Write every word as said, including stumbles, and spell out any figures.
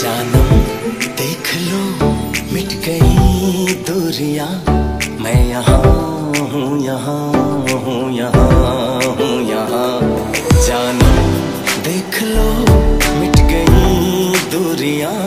जानम देख लो मिट गई दूरियां, मैं यहाँ हूँ यहाँ हूँ यहाँ हूँ यहाँ। जानम देख लो मिट गई दूरियां,